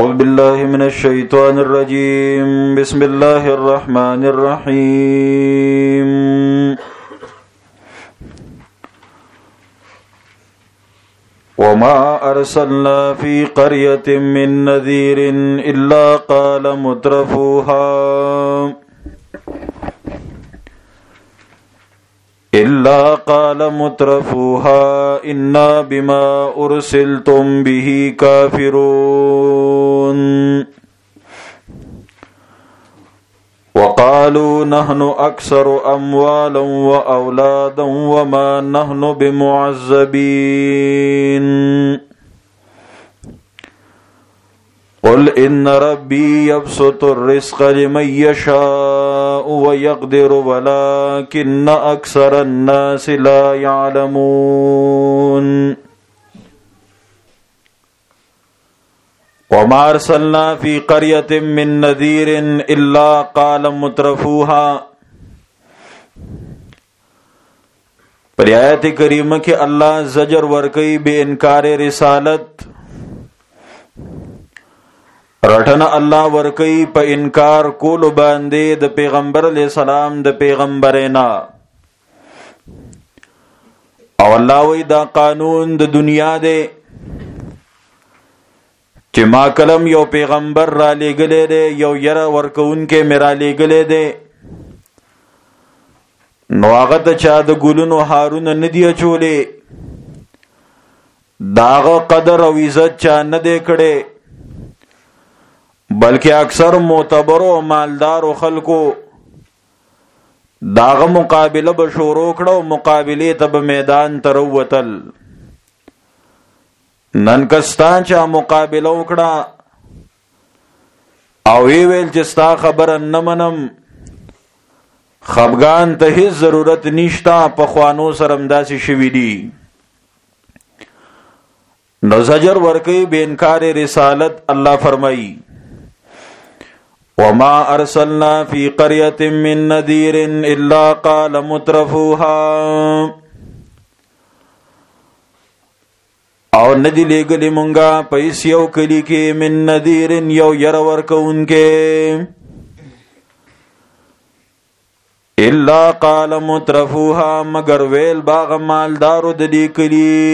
أعوذ بالله من الشيطان الرجيم بسم الله الرحمن الرحيم وما أرسلنا في قرية من نذير إلا قال مترفوها إنا بما أرسلتم به كافرون وقالوا نحن أكثر أموالا وأولادا وما نحن بمعذبين قل إن ربي يبسط الرزق لمن يشاء ويقدر ولكن أكثر الناس لا يعلمون وما أرسلنا في قرية من نذير إلا قال مترفوها. پر آیت کریمہ کے اللہ زجر ورکی بے انکار رسالت، رٹنا اللہ ورکی پا انکار کولو باندے د پیغمبر علیہ السلام د پیغمبرینا. او اللہ وی دا قانون د دنیا دے چی ما کلم یو پیغمبر را لے گلے دے یو یر ورکون کے میرا لے گلے دے نو آغت چا دا گلونو حارون ندیا چولے داغ قدر و عزت چا ندے کڑے بلکہ اکثر معتبر و مالدار و خلقو داغ مقابلہ بشورو کڑو مقابلے تب میدان تروتل ننکستان چا مقابلہ اکڑا او ویل چستا خبر نمنم خبگان ته هیڅ ضرورت نشتا پخوانو سرمداسی شوی دی. نو زجر ورکی بے انکار رسالت اللہ فرمائی وما ارسلنا فی قریة من نذیر الا قال مترفوها، او ندی لے گلی منگا پیس یو کلی کے من نذیر یو یر ورکون کے الا قال مترفوها مگر ویل باغ مالدارو ددی کلی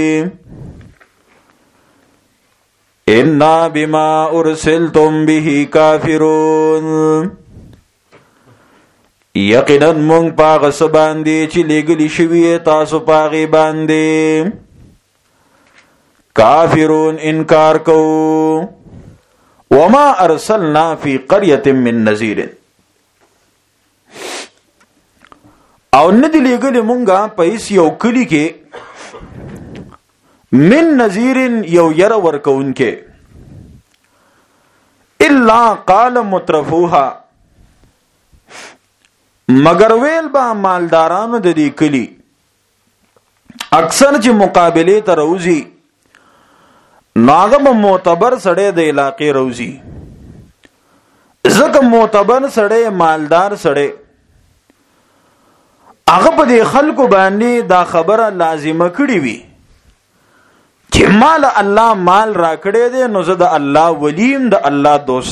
انا بما ارسلتم به کافرون، یقینا مونږ پاغ سباندی چی لګلی شوی تاسو پاغي باندې کافرون انکار کو. وما ارسلنا فی قریة من نذیر، او ندی لګلی مونږه پیس یو کلی کې من نذیر یو یر ورکون کے الا قال مترفوها مگر ویل با مالدارانو د دې کلی اکثر چې مقابله ته روزي ناغم معتبر سړی د علاقې روزي، زکه معتبر سړی مالدار سړی هغه په دې خلکو باندې دا خبره لازمه کړی وي چې مال الله مال را کړی دی نو زه د الله ولیم د الله دوست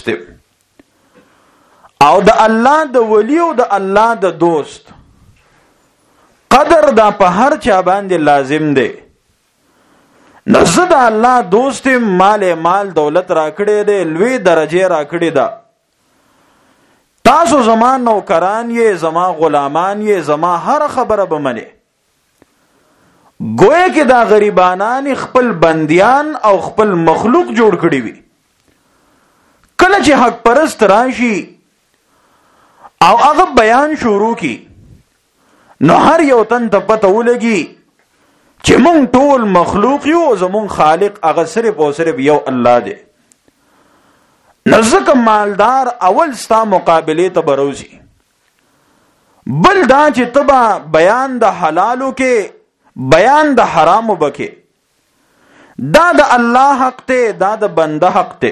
او د الله د ولی او د الله د دوست قدر دا په هر چا باندې لازم دی. نو زه د الله دوست مال دولت را کړی دی، لوی درجه را کړی ده، تاسو زما نوکران یې، زما غلامان یې، زما هر خبره به منئ. گویا کې دا غریبانان خپل بندیان او خپل مخلوق جوړ کړی وي. کله چې حق پرست راشي او هغه بیان شروع کی نو هر یو تن ته پته ولګي چې مونږ ټول مخلوق یو، زمون خالق هغه صرف او صرف یو الله دی. نزدک مالدار اول ستا مقابله ته بروزي، بل دا چې تبا بیان د حلالو کې بیان د حرامو بکې، دا د الله حق ته، دا د بنده حق ته.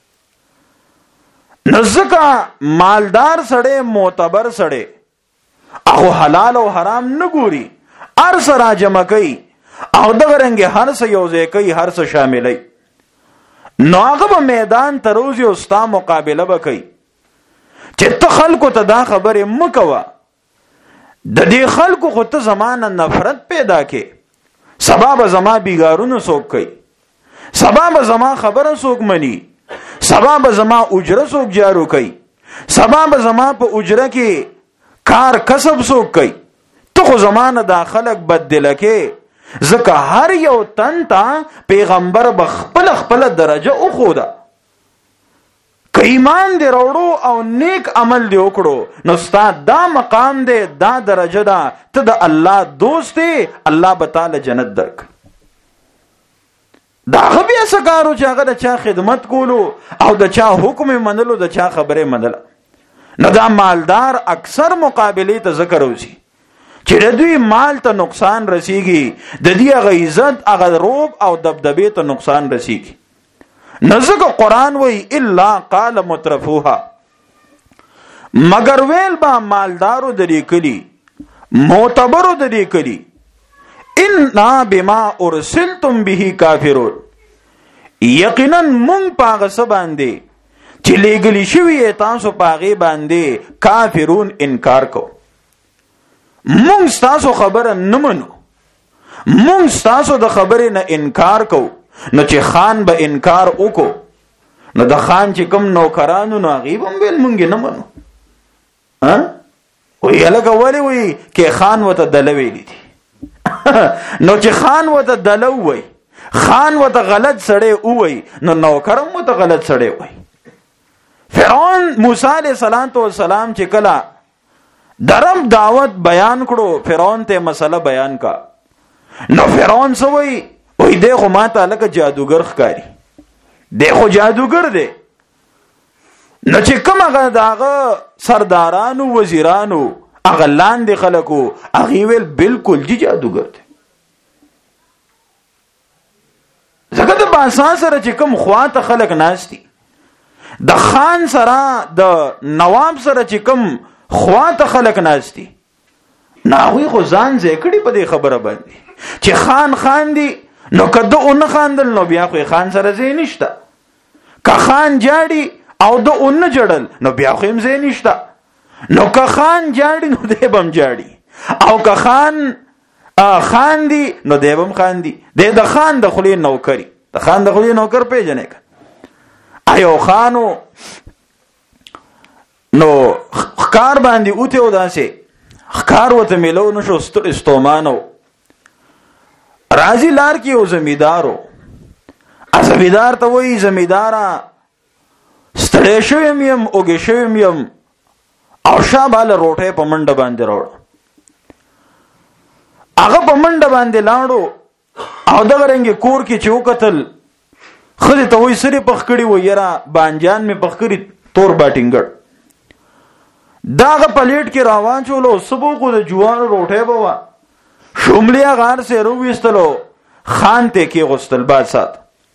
نزدکا مالدار سړی معتبر سړی او حلال او حرام نه ګوري، هر سره جمع کوي او دغه رنګ هر څه یو ځای کوي، هر څه شاملای. نو هغه به میدان ته روزي او ستا مقابله به کوي چې ته خلکو ته دا خبرې مه کوه، د دې خلکو خو ته زمانه نفرت پیدا کې، سبا به زما بیګارونه څوک کوي، سبا به زما خبره څوک مني، سبا به زما اجره څوک جارو کوي، سبا به زما په اجره کې کار کسب څوک کوي. ته خو زمانه دا خلک بدله کې، ځکه هر یو تن ته پیغمبر به خپل درجه وښوده. که ایمان دی راوړو او نیک عمل دی وکړو نو ستا دا مقام دی، دا درجه ده، ته د الله دوست دی، الله به تعالی جنت درک. دا هغه بیا څه کار و چې هغه د چا خدمت کولو او د چا حکم منلو، د چا خبرې منله. نو دا مالدار اکثر مقابلې ته ذکر وځي چې د دوی مال ته نقصان رسیږي، د دې هغه عزت، هغه روب او دبدبې ته نقصان رسیږي. نو ځکه قرآن وی الا قال مترفوها، مگر ویل با مالدارو د دې کلي، معتبرو د دې کلي، انا بما ارسلتم به کافرون، یقینا مونږ پاغه څه باندې چې لېږلي شوي تاسو پاغې باندې کافرون انکار کو. مونږ ستاسو خبره نه منو، مونږ ستاسو د خبرې نه انکار کو. نو چې خان به انکار وکړو نو د خان چې کوم نوکرانو نو هغې به هم ویل مونږ نه منو. وی هلکه ولې وی کې خان ورته دله ویلي دي نو چې خان ورته دله ووی، خان ورته غلط سړی ووی، نو نوکر هم ورته غلط سړی ووی. فرعون موسی علیه السلام چې کله د رب دعوت بیان کړو، فرعون ته مسله بیان کا، نو فرعون څه وی؟ وی دی خو ما ته لکه جادوګر ښکاري، دی خو جادوګر دی. نو چې کوم هغه د هغه سردارانو وزیرانو هغه لاندې خلکو هغې ویل بلکل جي جادوګر دی. ځکه د بادشاه سره چې کوم خوا ته خلک ناست دي، د خان سره د نواب سره چې کوم خوا ته خلک ناست دي، نو هغوی خو ځان ځای کړي په دې خبره باندې چې خان خان دی، نو که ده اونه خاندل نو بیا خو خان سره ځای نشته، که خان جاړي او ده اونه جړل نو بیا خو هم ځای نشته. نو که خان جاړي نو دی به هم جاړي، او که خان دی نو دی به هم خان دی. دی د خان د خولې نوکري، د خان د خولې نوکر پیژنې که ایو خانو نو ښکار باندې اوته و، داسې ښکار ورته میلو نشو، ستومانو راځي لار کې یو زمیدارو، زمیدار ته وایي زمیداره ستړی شویم یم، اوږې شویم یم، او شاباله روټۍ په منډه باندې راوړه. هغه په منډه باندې لاړو او دغه رنګې کور کې چې وکتل، ښځې ته وایي سرې پخ کړي و، یره بانجان مې پخ کړي تور باټینګړ. دا هغه پلیټ کې راواچولو، سبو خو د جوارو روټۍ به وه، شملې غار سې روویستلو، خان ته کې غوستل بادشاه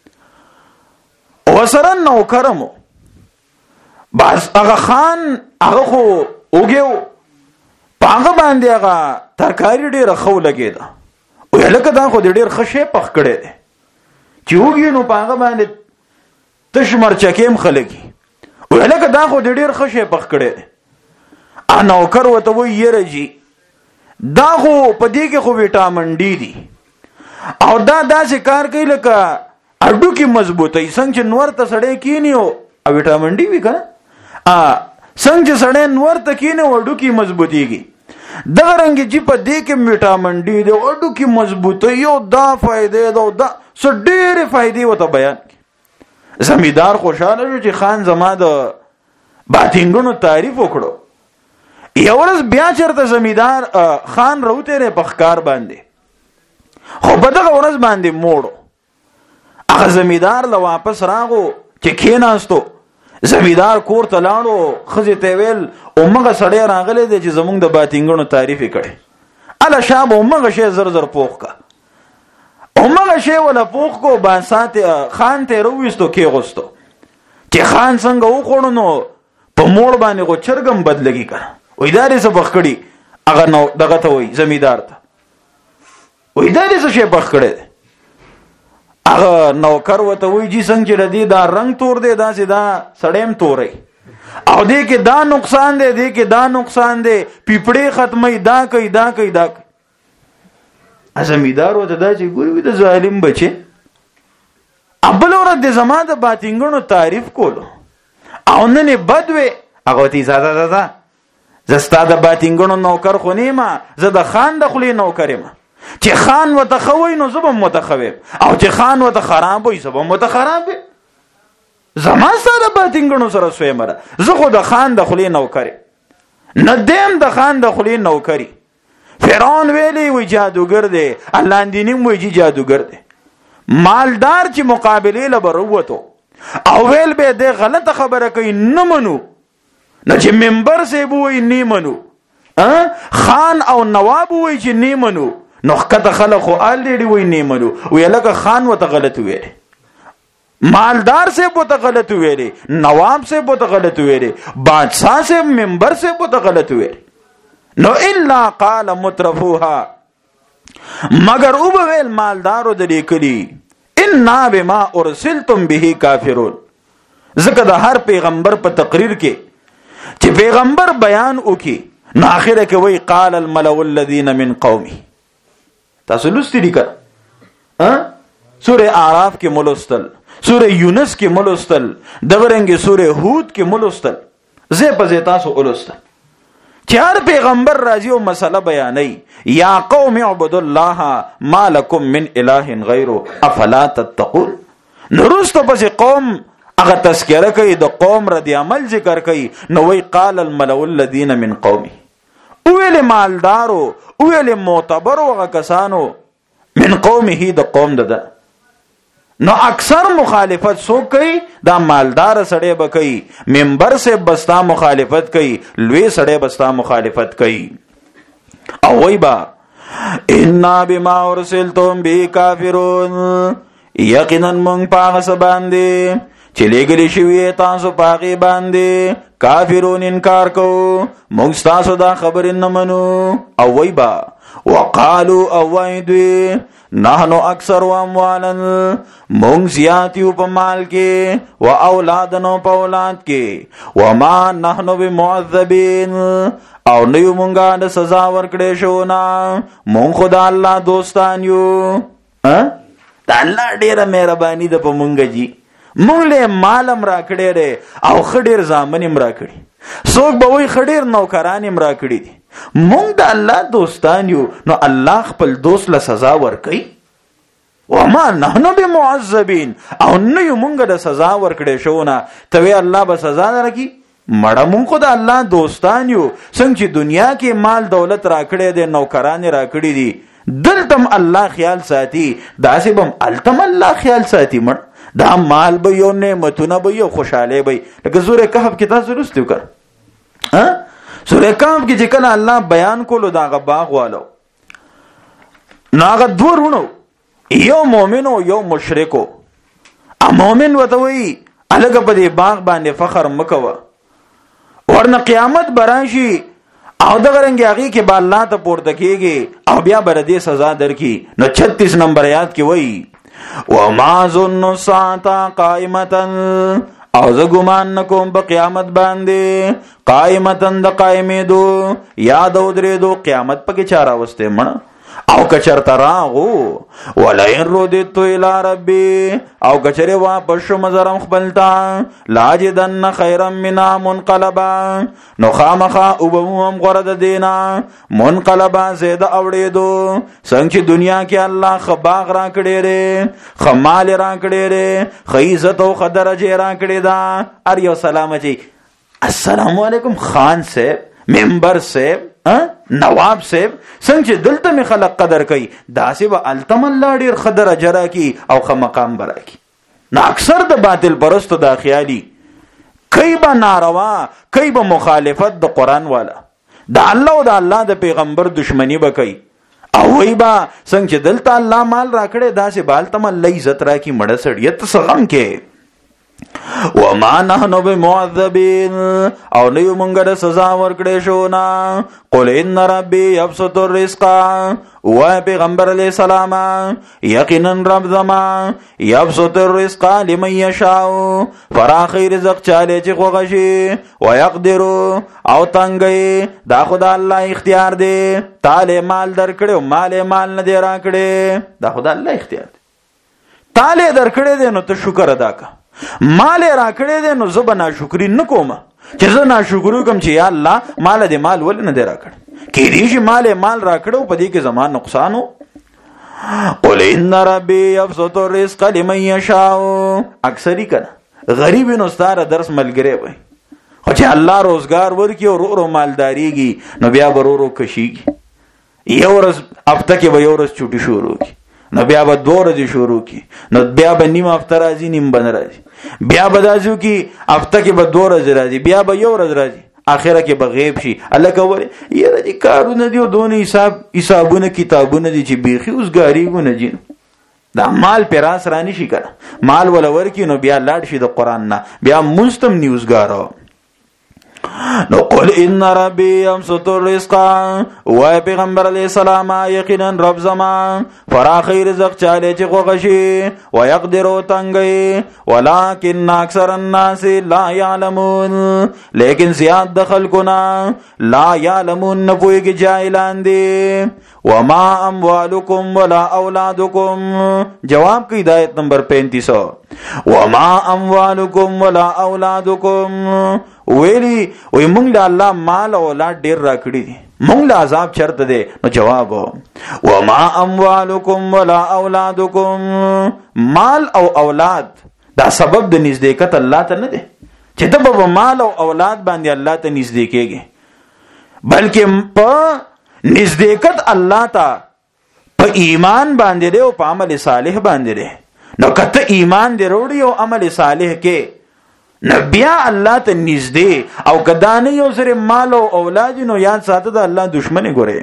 وسره نوکرمو. بس هغه خان هغه خو اوږې و، په هغه باندې هغه ترکاري ډېره ښه ولګېده. وی هلکه دا خو دې ډېر ښه شی پخ کړی دی چې اوږې نو په هغه باندې تش مرچکې هم ښه لګي. وی هلکه دا خو دې ډېر ښه شی پخ کړی دی. نوکر ورته وایي یره جي دا خو په دې کې خو ویټامین ډي دي، او دا داسې کار کوي لکه هډوکي مضبوطوي. څنګه چې نور ته سړی کینی او ویټامین ډي وي که نه، څنګه چې سړی نور ته کینی او هډوکي مضبوطېږي، دغه رنګې چې په دې کې ویټامین ډي دی، هډوکي مضبوطوي، او دا فایدې ده او دا څه ډېرې فایدې ورته بیان کړي. زمیندار خوشحاله شو چې خان زما د باټینګونو تعریف وکړو. یو ورځ بیا چېرته زمیندار خان راوتېری په ښکار باندې، خو په دغه ورځ باندې موړو. هغه زمیندار له واپس راغو چې کېناستو، زمیندار کور ته لاړو، ښځې ته یې ویل همغه سړی راغلی دی چې زموږ د باټینګونو تعریف یې کړی، هله شا به همغه شی زر زر پوخ که. همغه شی وله پوخ کو، خان ته یې راوویستو کېغوستو چې خان څنګه وخوړو نو په موړ باندې خو چرګ هم بد لګي که نه. وی دا دې څه پخ کړي؟ هغه دغه ته وایي زمیندار ته، وی دا دې څه شی پخ کړی دی؟ هغه نوکر وته وی جی څنګه چې دی دا رنگ تور دی دا سیدا سړیم تورې او دې کې دا نقصان دی دې کې دا نقصان دی پیپړې ختمي دا کوي دا کوي دا کوي. زمیدار وته دا چې ګوري د ظالم بچي ابل ورځ د زما د باطنګونو تعریف کولو او نن بدوي هغه تی زاده زستا د باطنګونو نوکر خو نیمه زه د خان د خلی نوکر یم چې خان وته خوي نو زبم متخوي او چې خان وته خراب وي زبم متخراب زما سره باطنګونو سره سوی مره زه خو د خان د خلی نوکر ندیم د خان د خلی نوکری. فرعون ویلی وی جادوگر دی الله دینم وی جی جادوگر دی مالدار چې مقابله لبروتو او ویل به د غلطه خبره کوي نه منو نه چې منبر سی بوې نه منو خان او نواب وی چې نه منو نو کته خلک خو الډی وی نه منو وی لکه خان وته غلط ویل مالدار سے بہت غلط ہوئے رے نواب سے بہت غلط ہوئے رے بادشاہ سے ممبر سے بہت غلط ہوئے رے نو الا قال مترفوها مگر او بویل مالدارو دلی کلی انا بما ارسلتم به کافرون. ذکر دا ہر پیغمبر پا تقریر کے چی پیغمبر بیان اوکی نو آخر کے وی قال الملأ الذین من قومی تاسو لستی دی کر سورہ آراف کے ملستل سورہ یونس کے ملستل دغرنگی سورہ ہود کے ملستل زی پزی تاسو اولستل چار پیغمبر راضی و مسئلہ بیانی یا قوم اعبدوا اللہ ما لکم من الہ غیرو افلا تتقون. نرست پس قوم اگر تذکرہ کئی دا قوم ردی عمل ذکر کئی نوی قال الملأ الذین من قومی اویل مالدارو اویل معتبرو اگر کسانو من قومی ہی دا قوم دا نو اکثر مخالفت سو کئی دا مالدار سڑے با کئی ممبر سے بستا مخالفت کئی لوی سڑے بستا مخالفت کئی او وی با انا بما ارسلتم بی کافرون یقینا منگ پاغس باندے چلے گلی شوی تاسو پاغی باندے کافرون انکار کو منگ ستاسو دا خبر نمنو او وی با وقالو اوائدوی نحنو اکثر و اموالا مونگ زیادیو پا مال کے و اولادنو پا اولاد کے وما نحنو بمعذبین او نیو مونگا دا سزا ورکڑے شونا مونگ خدا اللہ دوستانیو دا اللہ دیر مہربانی دا پا مونگا جی مونگ لے مالم راکڑے رے او خدیر زامنیم راکڑی سوک باوی خدیر نوکرانیم راکڑی دی مونگ دا اللہ دوستان یو نو اللہ خپل دوست لسزا ورکی وما نحنو بمعذبین او نیو مونگ دا سزا ورکڑے شونا توی اللہ با سزا درکی مڑا مونگ خود اللہ دوستان یو سنگ چی دنیا کی مال دولت راکڑے دے نوکرانی راکڑی دی دلتم اللہ خیال ساتی دا سی بم التم اللہ خیال ساتی مڑ دا مال بیو نعمتونا بیو خوشحالے بی لیکن سورہ کہف کی تاثر رستیو کر سورہ کہف کی جکل اللہ بیان کولو دا آغا باغ والو نا آغا دو رونو یو مومنو یو مشرکو مومن وطوئی الگا پا دی باغ باندے فخر مکوا ورنہ قیامت برانشی او دغرنگی آغی کے با اللہ تا پورتکے گے او بیا بردی سزا در کی نو 36 نمبر آیات کی وئی وما ظن الساعة قائمة او زه ګمان نکوم په قیامت باندې قائمتن د قائمېدو یا د ودرېدو قیامت پکې چا راوستی مړه او کچرته راغو ولئن رددت الی ربی او کچرې واپس شوم زرم خپل ته لاجدن خیرا منها منقلبا نو خامخا وبهم غوره د دینا منقلبا زیاده اوړېدو څنګه چې دنیا کې الله خباغ را کړی ری خمال را کړی ری خیزت او خدرجه را کړی دا ار یو سلام چی السلام علیکم خان سے ممبر سے نواب صاحب څنګه دلته می خلق قدر کوي داسې به التم الله ډیر قدر اجرا کی او خ مقام برا کی نو اکثر د باطل پرستو دا خیالي کای به ناروا کای به مخالفت د قران والا د الله او د الله د پیغمبر دشمنی به کوي او وای با څنګه دلته الله مال راکړي داسې به التم الله عزت را کی مړه سړیت سغم کې وما نحن بمعذبین او نیو منگا دا سزا ورکڑے شونا. قل ان ربی یبسط الرزق و پیغمبر علیہ السلام یقینا رب زما یبسط الرزق لمن یشاء فراخی رزق چالے چی خوغشی و یقدر او تنگی دا خدا اللہ اختیار دے. تالے مال در کڑے و مال ندے را کڑے دا خدا اللہ اختیار دے. تالے در کڑے دے نو تو شکر ادا کا، مال را کړې دې نو زه به ناشکري نه کوم چې زه ناشکري کوم چې یا الله مال دې مال ولې نه دی را کړ. کېدای شي مال را کړو په دې کې زما نقصان و. قل ان ربي يبسط الرزق لمن يشاء. اکثری کنه غریب نو ستاره درس ملګری وي، خو چې الله روزگار ورکي او ورو مالداریږي نو بیا ورو کشيږي. یو ورځ هفته کې به یو ورځ چوټي شروع کی، نو بیا به 2 ورځې شروع کی، نو بیا به نیم هفته راځي نیم بن راځي، بیا به داسو کی هفته کې به 2 ورځې راځي، بیا به یو ورځ راځي، اخره کې به غیب شي. الله کوي یره دي کارونه دی دونه حسابونه کتابونه دي چې بیخي اوسګاریونه دي. دا مال پر راس رانی شي کنه، مال ولا ورکی نو بیا لاړ شي د قران نه، بیا مستم نیوزګارو. نو قل ان ربی یبسط الرزق و پیغمبر علیہ السلام یقینا رب زمان فراخی رزق چالے چی خوغشی و یقدرو تنگی ولیکن اکثر الناس لا یعلمون لیکن زیاد دخل کنا لا یعلمون نپوئی کی جائلان دی. وما اموالکم ولا اولادکم جواب کی ہدایت نمبر 35. وما اموالکم ولا اولادکم ویلی وی مونږ له الله مال او اولاد ډیر راکړي دي، مونږ له عذاب چرته دی. نو جواب وما اموالکم ولا اولادکم مال او اولاد دا سبب د نزدېکت الله ته نه دی چې ته په مال او اولاد باندې الله ته نږدې کېږي، بلکې په نزدېکت الله ته په ایمان باندې دی او په عمل صالح باندې دی. نو کته ایمان دی وروړي او عمل صالح کې نبیا الله ته نږدې او کدانې یو سره مال او اولاد نو یاد ساته د الله دشمنی ګوره.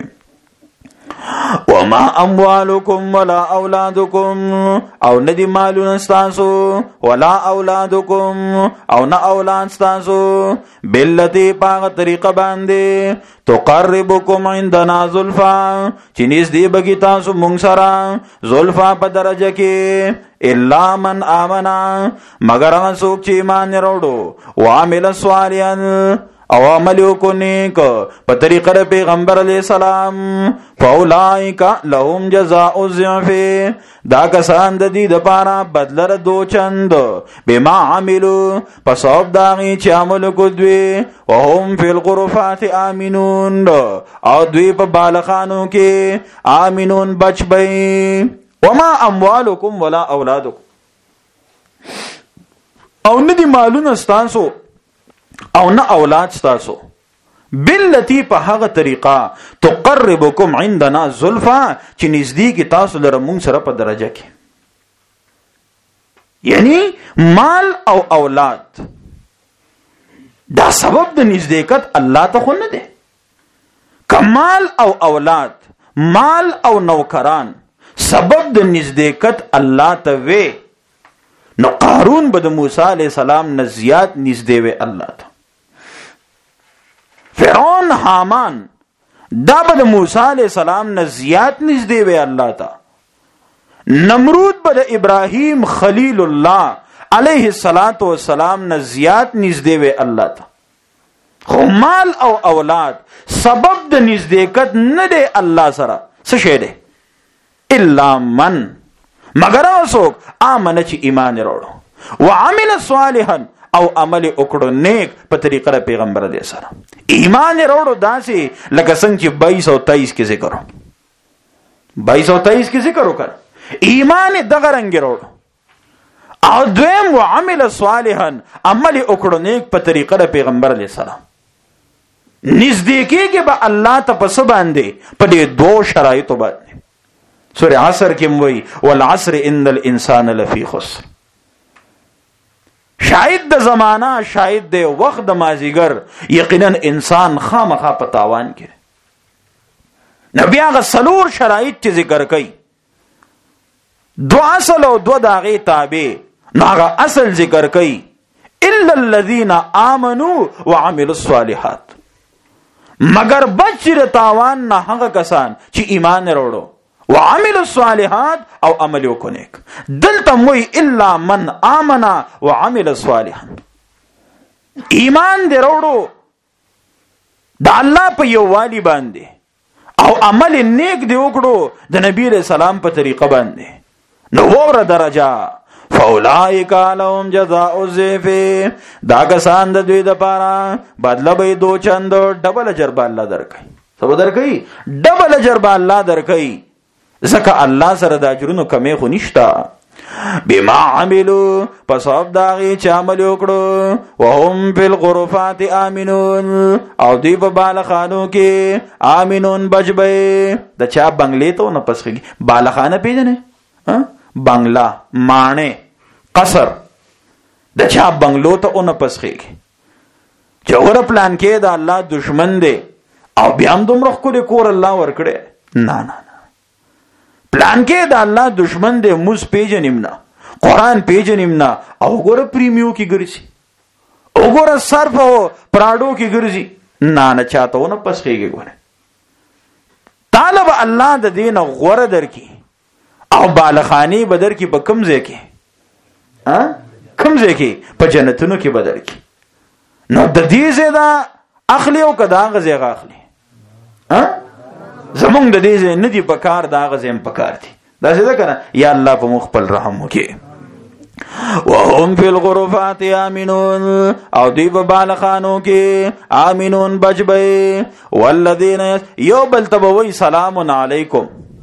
وما اموالکم ولا اولادکم او ندی مالون استاسو ولا اولادکم او نه اولاد استاسو بلتی پاغ طریقه باندې تقربکم عندنا زلفا چې نږدې بگی تاسو مونږ سره زلفا په درجه کې الا من آمنا مگر هغه څوک چې ایمان وروړو وعمل صالحا او عملو کو نیک په طریقه د پیغمبر علیہ السلام فاولائک لهم جزاء الضعف دا کسان د دې د پاره بدلر دو چند بما عملو پس او داغي چې عمل کو دوی وهم فی الغرفات آمنون او دوی په بالخانو کې آمنون بچ بئی. وما اموالکم ولا اولادکم او ندی مالون استانسو او نه اولاد ستاسو بلتی په هغه طریقه تقربکم عندنا زلفا چې نزدیک تاسو لره مونږ سره په درجه کې، یعنی مال او اولاد دا سبب د نزدېکت الله ته خو نه دی. کمال او اولاد مال او نوکران سبب د نزدېکت الله ته وی نو قارون به د موسی علیہ السلام نه زیات نږدې وی الله ته. فرعون حامان دا به د موسی علیہ السلام نه زیات نږدې وی الله ته. نمرود به د ابراهیم خلیل الله علیہ السلام نه زیات نږدې وی الله ته. خو مال او اولاد سبب د نزدېکت نه دی الله سره. څه شی دی؟ الا من مگر اوسوک آمنه چې ایمان وروړو وعمل صالحا او عمل وکړو نیک په طریقه د پیغمبر علیه السلام. ایمان وروړو داسې لکه څنګه چې 2223 کې ذکر 2223 کې ذکر وکړ ایمان دغه رنګ وروړو. او دویم وعمل صالحا عمل وکړو نیک په طریقه د پیغمبر علیه السلام. نزدیکی کې به الله ته پس باندې په دې 2 شرایطو باندې سورہ عصر کې موي والعصر ان الانسان لفی خسر. شاید د زمانہ شاید د وخت د مازیګر یقینا انسان خامخا په تاوان کې. نبی هغه سلور شرایط چې ذکر کړي 2 اصل او 2 داغه تابع هغه اصل ذکر کړي الا الذين آمنوا وعملوا الصالحات، مگر بچ د تاوان نه هغه کسان چې ایمان وروړو، وعملوا الصالحات او عمل وکړي. دلته موي الا من آمن وعمل صالحا، ایمان دې وروړو د الله په یووالي باندې او عمل نیک دی وکړو د نبی رسول سلام په طریقه باندې، نو وره درجه فاولائک لهم جزاء الضعف، دا کسان د دوی لپاره بدله به دو چند ډبل اجر به الله درکړي. څه به درکړي؟ ډبل اجر به الله درکړي، ځکه الله سره د اجرونو کمی خو نشته. بما عملوا، پس سبب د هغې چې عمل وکړو، وهم فی الغرفات آمنون، او دوی په بالخانو کې آمنون بچ به. د چا بنگلې ته ونه پسخېږي؟ بالخانه پېژنې؟ بنگلا، ماڼې، قصر، د چا بنگلو ته ونه پسخېږي چې اوره پلان کې د الله دشمن دی او بیا هم دومره ښکلی کور الله ورکړی؟ نه نه، پلان کې د الله دشمن دی، موږ پیژنیم نه، قرآن پیژنیم نه، او وګوره پریمیو کې ګرځي، وګوره صرف او پراډو کې ګرځي. نه نه، چاته ونه پسخېږي. ګوره طالب الله د دې نه غوره درکړي او بالخانی بدر کی په کوم ځای کې؟ کوم ځای کې؟ په جنتونو کې بدر کی. نو د دې ځای دا اخلي او کدا غځای اخلي؟ زمونږ د دې ځای نه دی پکار، دا غځای په کار دي. دا څه ده کنه؟ یا الله په مخبل رحم وکي. وهم فی الغرفات آمنون، او دی په بالخانو کې آمنون بچ به. والذین یو بل تبوی سلام علیکم،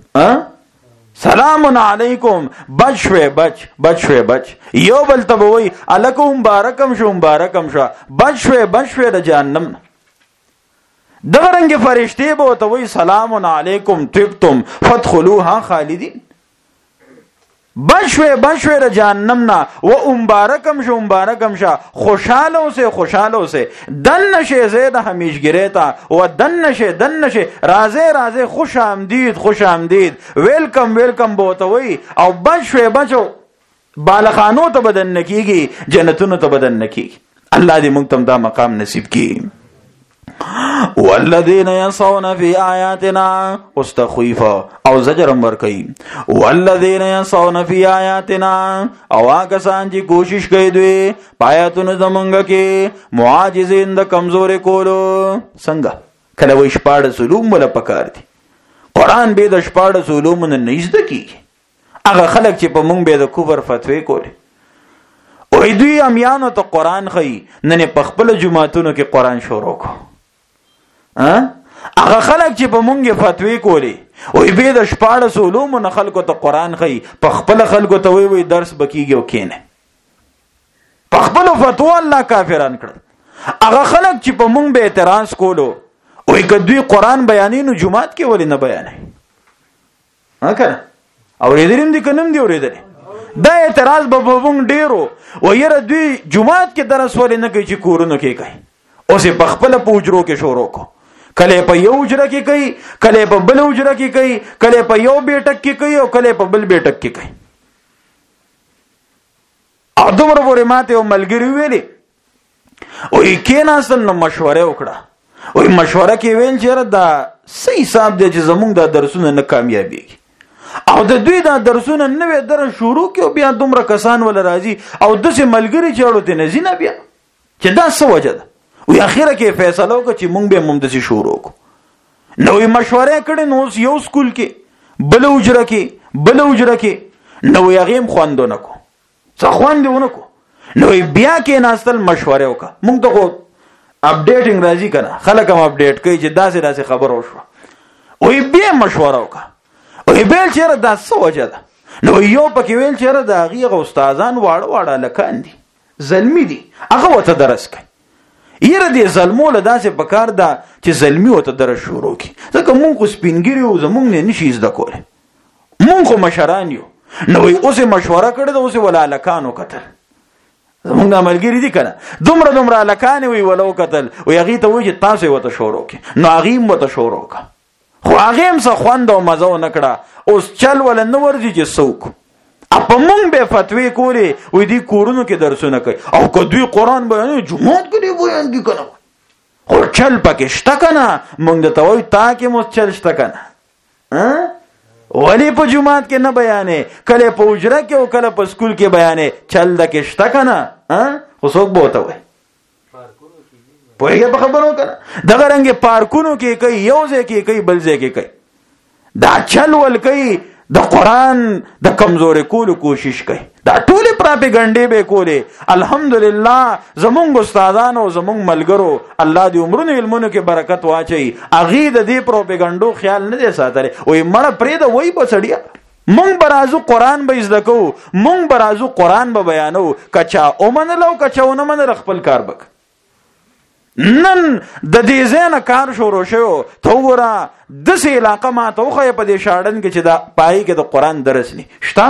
سلام علیکم، بچ شوی بچ. یو بل تبوی الکم مبارکم شو بچ شوی د جهنم. دغه رنګ فرشتي به ته وی سلام علیکم طبتم فادخلوها خالدین، بچ شوی د جهنم نه، و مبارکم شو خوشاله اوسه دن نشه زید همیشګری ته، و دن نشه راځه خوش آمدید ویلکم به ته وی. او بچو بالخانو ته بدن نکیږي، جنتونو ته بدن نکیږي. الله دې موږ ته دا مقام نصیب کړي. والذین یسعون فی آیاتنا، استخویفا او زجرم ورکی. والذین یسعون فی آیاتنا، او آکسان چې کوشش کوي دوی پایاتونو زمونږ کې معاجزین د کمزورې کولو. څنګه؟ کله وی 14 علوم ولا پکار دي، قرآن به د 14 علوم نه نږدې کیږي. هغه خلک چې په مونږ به د کفر فتوی کوي، او دوی امیانو ته قرآن خي، نن په خپل جمعتونو کې قرآن شروع کو. هغه خلک چې په مونږه فتوی کولی، او به د 14 علوم نه خلکو ته قرآن خي، په خپل خلکو ته وی درس بکیږي او کینه، په خپل فتوا الله کافران کړ. هغه خلک چې په مونږ به اعتراض کولو، او کدوې قرآن بیانینو جمعات کې ولې نه بیانای؟ کنه اوریدلم دي کنم دي اوریدل؟ دا اعتراض به مونږ ډیرو، او یره دوی جمعات کې درس ولې نه کوي چې کورونو کې کوي؟ اوس په خپل پوجرو کې شروع کو، کله په یو اجره کې کوي، کله په بل اجره کې کوي، کله په یو بیٹک کې کوي او کله په بل بیٹک کې کوي. او دومره پورې ماته یو ملګری ویلي، او کېناستل نو مشوره وکړه، او مشوره کې ویل چې دا صحیح حساب دی چې زمونږ د درسونه نه کامیابیږي، او د دوی د درسونه نوې درس شروع کې، او بیا دومره کسان ول راځي، او داسې ملګری چاړو ته نه ځینه بیا چې دا څه وجه ده. وی اخیره کې فیصله وکړه چې مونږ به ممدسي شروع کو. نو مشوره کړي، نو یو سکول کې بل اجره کې نو یغیم خواندونه کو، څه خواندونه کو. نو بیا کې ناستل مشوره وکړه. مونږ ته خو اپډیټینګ راځي کنه، خلک هم اپډیټ کوي چې داسې خبر وشو. وی بیا مشوره وکړه، وی بیل چیرې دا څه وجه ده؟ نو یو پکې ویل چیرې دا هغه استادان واړه لکان دي، زلمی دي، هغه وته درس کوي. یره دې ظلمو له داسې پکار ده چې ظلمي وته درس شروع کی، ځکه مونږ خو سپینګری او زمونږ نه نشي زده کولی، مونږ خو مشران یو. نو اوس مشوره کړې ده، اوس ولا لکانو قتل زمونږ عملګری دي کنه، دومره لکان وی ولو قتل، او هغه ته وایي چې تاسو وته شروع کی. نو هغه وته شروع کا، خو هغه هم څه خوند او مزه نه کړه. اوس چل ول نه ورځي چې څوک په مونږ به فتوی کولی وې دي کورونو کې درسونه کوي او که دوی قرآن بیانوي جمعات کې دی بیان کی کنه خو چل پکې شته کنه مونږ د توي تا کې مو چل شته کنه ولی په جمعات کې نه بیانې کله په اجره کې او کله په سکول کې بیانې چل د کې شته کنه خو څوک بوته وي پوهیږي په خبرو کنه دغه رنګ پارکونو کې کوي یو ځای کې کوي بل ځای کې کوي دا چل ول کوي د قرآن د کمزوري کولو کوشش کوي دا ټول پراپګاندا به کوله الحمدلله زمونږ استادانو زمونږ ملګرو الله دې عمرونو علمونو کې برکت واچي اغه د دې پروپاګاندا خیال نه دی ساتره وای مړه پرې دا وای بسړیا مونږ برازو قرآن به زده کو مونږ برازو قرآن به بیانو کچا اومنلو کچا ونمن خپل کار بک نن د دې زنه کار شروع شو ته وره د سې علاقه ما ته خو په دې شاړن کې چې دا پای کې د قرآن درس نه شتا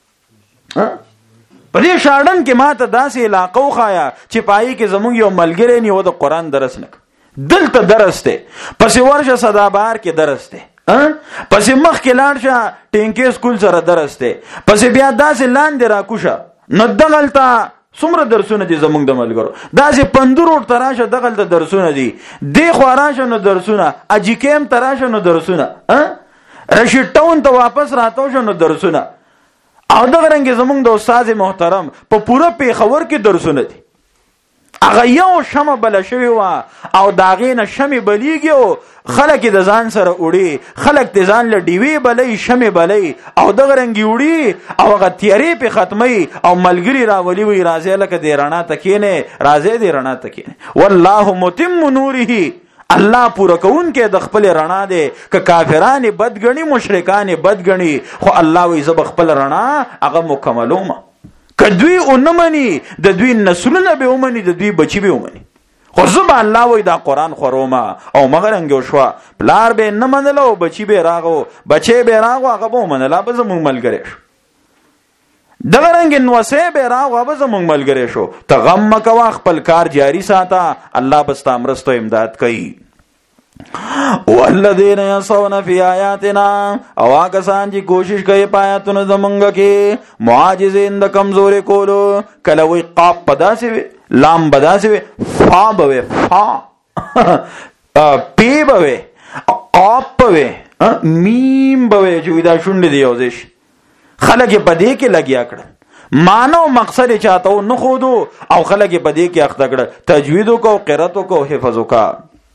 په دې شاړن کې ما ته داسې علاقه خایا چې پای کې زموږ یو ملګری نه و د قرآن درس نه دلته درس ته پس ورشه صدابار کې درس ته پس مخ کې لاړ شه ټینګې سکول سره درس ته پس بیا داسې لاندې را کوشه نو دغلطه څومره درسونه دي زمونږ د ملګرو داسې 15 روټ تراشه دغلطه درسونه دي دی خواراشه نو درسونه اجیکیم تراشه نو درسونه رشید ټاون ته واپس راتاو شو نو درسونه او دغه رنګ زمونږ د استاد محترم په پوره پیښور کې درسونه دي هغه یو شمه بل شوی و او داغې نه شمه بلیږي او خلک د ځان سره وړي خلک د ځان له ډیوی بلې شمه بلې او دغه رنګي وړي او هغه تیاری په ختمي او ملګری راولي وي راځي لکه د رڼا تکینه راځي د رڼا تکینه والله متم نوره الله پورا کون کې د خپل رڼا دی ک کافرانه بدګنی مشرکان بدګنی خو الله وي زب خپل رڼا هغه مکملومه کدوی اونمنی د دوی نسلونه به اومنی د دوی بچی به اومنی خو زما الله وای دا قرآن خوروما او مغرنګ شو پلار به نه منلو بچی به راغو بچی به راغو هغه به منلا به زمون ملګری شو دغه رنګ نوسه به راغو به زمون ملګری شو ته غم مکوا خپل کار جاری ساته الله بستا امرستو امداد کوي والذین یسعون فی آیاتنا او کسان چې کوشش کوي پایاتونو زمونږ کې معاجزین د کمزوري کولو کله وی قاف پداسي وي لام بداسي وي فا بوي فا پی بوي قاف بوي میم بوي چې دا شونډې دی اوسش خلک په دې کې لګیا کړ مانو مقصد چاته نو خودو او خلک په دې کې اخته کړ تجوید کو قرات کو حفظ کا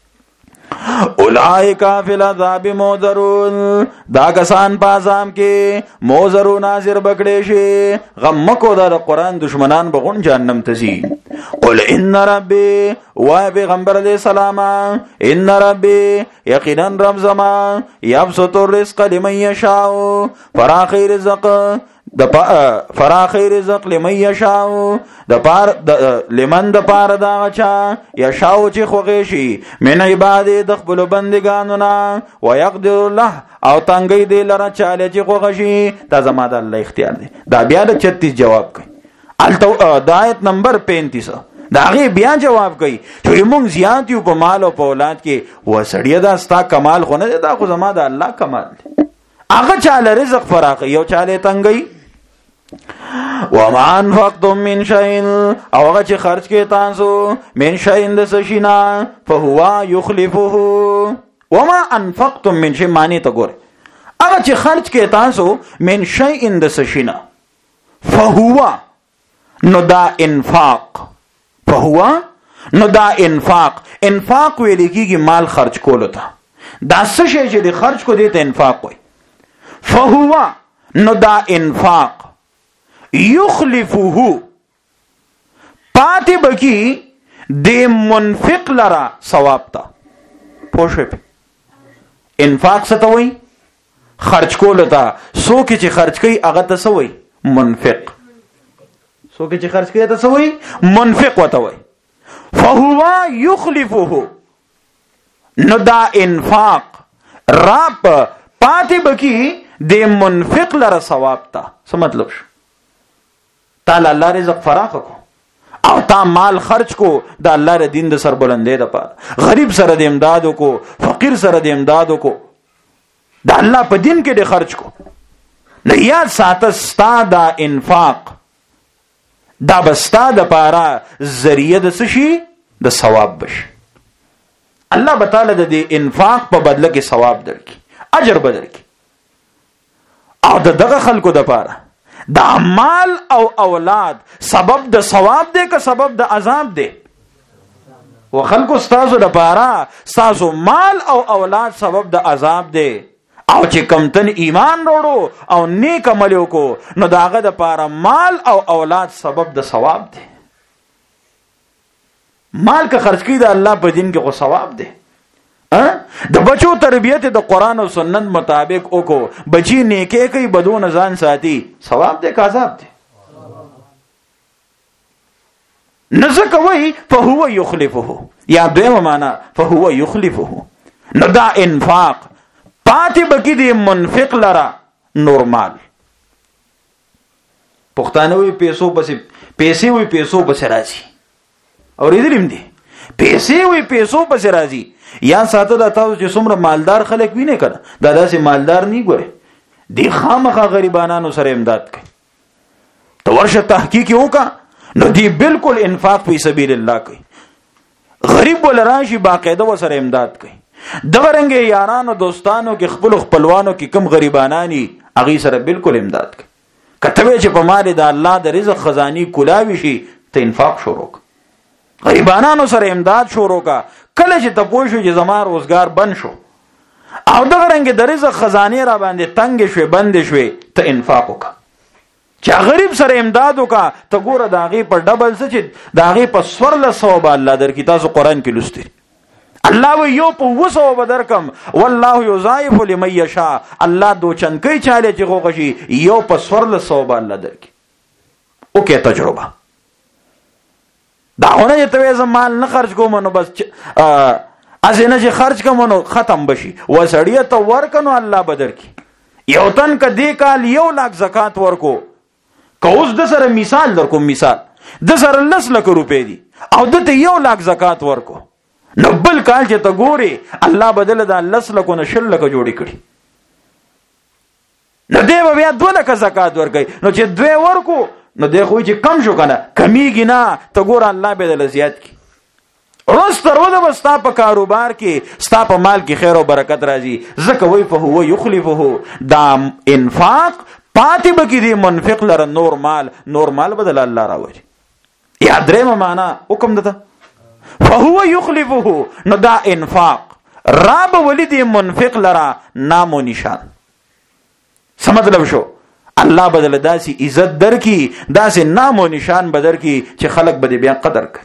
اولئک فی العذاب موذرون دا کسان په عذاب کې موذرون حاضر بکړي شي غم مکو دا قرآن دشمنان بغون جهنم ته زی قل ان ربی و پیغمبر علیہ السلام ان ربی یقینا رب زما یبسط الرزق لمن یشاء فراخی رزق فراخی رزق لمن یشاء د پار لمن د پار دا چا یشاء چې خوږی شي من عباد د خپل بندگانو نه ويقدر له او تنګي دی لره چاله چې خوږی شي دا زما د الله اختیار دی دا بیا د 36 جواب کوي الته د آیت نمبر 35 دا غي بیا جواب کوي چې موږ زیات یو په مال او په اولاد کې وسړی دا ستا کمال خو نه دا خو زما د الله کمال دی هغه چاله رزق فراخي یو چاله تنګي وما انفقتم من شيء او هغه چې خرج کې تاسو من شيء د سشینا فهو يخلفه وما انفقتم من شيء معنی ته ګوره هغه چې خرج کې تاسو من شيء د سشینا فهو نو دا انفاق فهو نو دا انفاق ویل کېږي مال خرج کولو ته دا څه شی چې د خرج کو دي ته انفاق وي فهو نو دا انفاق یخلفه پاتې بکی د منفق لرا ثواب تا پوښپ انفاق څه ته وای خرج کول تا څوک چې خرج کوي هغه ته څه وای منفق څوک چې خرج کوي ته څه وای منفق وته وای فهو یخلفه نو دا انفاق رب پاتې بکی د منفق لرا ثواب تا څه مطلب شو تعالی الله رزق فراخ کو او تا مال خرج کو د الله ر دین د سر بلندې د پاره غریب سره د امدادو کو فقیر سره د امدادو کو د الله په دین کې د خرج کو نو یاد ساته ستا دا انفاق دا بستا د پاره ذریعہ د سشي د ثواب بشي. الله بتعالی د دې انفاق په بدله کې ثواب درکې، اجر به درکې. او دغه خلکو د پاره د مال او اولاد سبب د ثواب دی که سبب د عذاب دی؟ و خلکو ستاسو د پاره ستاسو مال او اولاد سبب د عذاب دی. او چې کمتن ایمان وروړو او نیک عمل وکړو نو داغه د پاره مال او اولاد سبب د ثواب دی. مال که خرج کړي د الله په دین کې خو ثواب دی. د بچو تربیت د قرآن او سنت مطابق وکړو، بچی نیکه کوي بدون ځان ساتي، ثواب دی که عذاب دی؟ نزکه وی فهو یخلفه، یا دویمه معنا فهو یخلفه. نو دا انفاق پاتې بکی دی منفق لرا نورمال. پښتانه وی پیسې وی پیسو پس راځي، اوریدلم دي پیسې وی پیسو پس راځي. یا ساته دا تاسو چې څومره مالدار خلک وینې کړه دا داسې مالدار نه ګوره، دی خامخا غریبانانو سره امداد کوي. تو ورشه تحقیق وکړه نو دی بالکل انفاق فی سبیل الله کوي. غریب ولراشي باقاعده وسره امداد کوي. دغه رنګ یارانو دوستانو کې خپل خپلوانو کې کم غریبانانی اغي سره بالکل امداد کوي. کته چې په مال د الله د رزق خزانی کولاوي شي ته انفاق شروع کوي. غریبانانو سره امداد شروع کا. کله چې تاسو شو چې زما روزګار بند شو او دغه رنګ د رزق خزانه را باندې تنگ شوي بند شوي ته انفاق وکړه. چې غریب سره امداد وکړه ته ګوره داغي پر ډبل څه چې داغي په سورله ثواب الله درکې. تاسو قران کې لوستئ الله وی یو په وسو بدرکم والله یضاعف لمن یشاء. الله دو چنکې چاله چې غوغشي یو په سورله ثواب الله درکې. اوکې تجربه داونه ته زمال نه خرج کوم نو بس ازنه چې خرج کوم نو ختم بشي. وسړی ته ورکنو الله بدر کی. یو تن ک دې کال 1 لک زکات ورکو، که اوس د سره مثال در کوم، مثال د سره 10 لک روپے دي او دته 1 لک زکات ورکو، نو بل کال چې ته ګوري الله بدل د 10 لک نه 10 لک جوړی کړي. نو دی بیا 2 لک زکات ورکي. نو چې 2 ورکو نو دی خو چې کم شو کنه کمیږي نه، ته ګور الله به دل زیات کی. روز تر ورځې بستا په کاروبار کې ستا په مال کې خیر او برکت راځي. ځکه وی فهو یخلفه. دا انفاق پاتې بکی دی منفق لره نور مال بدل الله راوړي. یا درېمه معنا حکم دته فهو یخلفه. نو دا انفاق راب ولید منفق لره نام و نشان. څه مطلب شو؟ الله بدل داسي عزت درکي، داسي نام و نشان بدر کی چې خلق به بیا قدر کوي.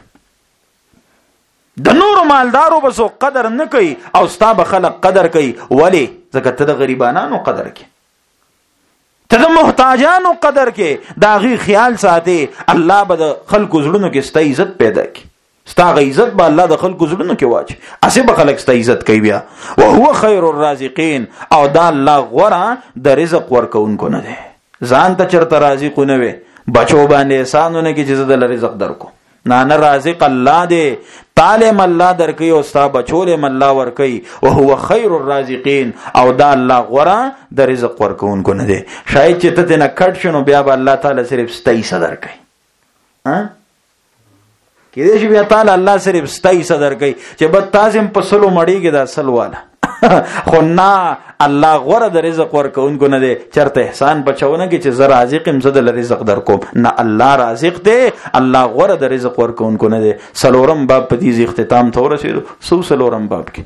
د نور مالدارو بسو قدر نه کوي او ستا به خلق قدر کوي. ولی؟ ځکه ته د غریبانو قدر کوي، ته د محتاجانو قدر کوي، داغي خیال ساتي. الله به د خلکو زړونو کې ستا عزت پیدا کوي. ستا غ عزت به الله د خلکو زړونو کې واچي. اسی به خلک ستا عزت کوي بیا. وهو خیر الرازقین. او دا الله غوړه د رزق ورکوونکو نه دی. ځان ته چرته رازق نه وي بچو باندې احسانونه کې چې د رزق درکو. نه رازق الله دی. تعلم الله درکې او ستا بچول الله ورکي. وهو خیر الرازقین. او دا الله غوړه د رزق ورکوونکو نه دی. شاید چې ته نه کټ شنو بیا به الله تعالی صرف 27 درکې. ها کله چې بیا تعالی الله صرف 27 درکې چې بد تاسم په سلو مړیږي دا سلواله. خو نه الله غوړه د رزق ورکوونکو نه دی. چرته احسان بچونه کې چې زه رازق ام زه د رزق در کوم، نه الله رازق دی. الله غوړه د رزق ورکوونکو نه دی. سلورم باب په دې اختتام ته ورسېدو. سلورم باب کې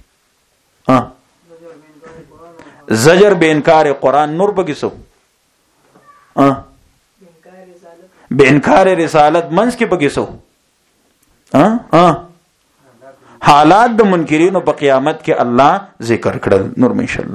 زجر به انکار قرآن. نور پکې سو به انکار رسالت. منځ کې پکې سو حالات د منکرینو په قیامت کې الله ذکر کړل. نور ان شاء الله.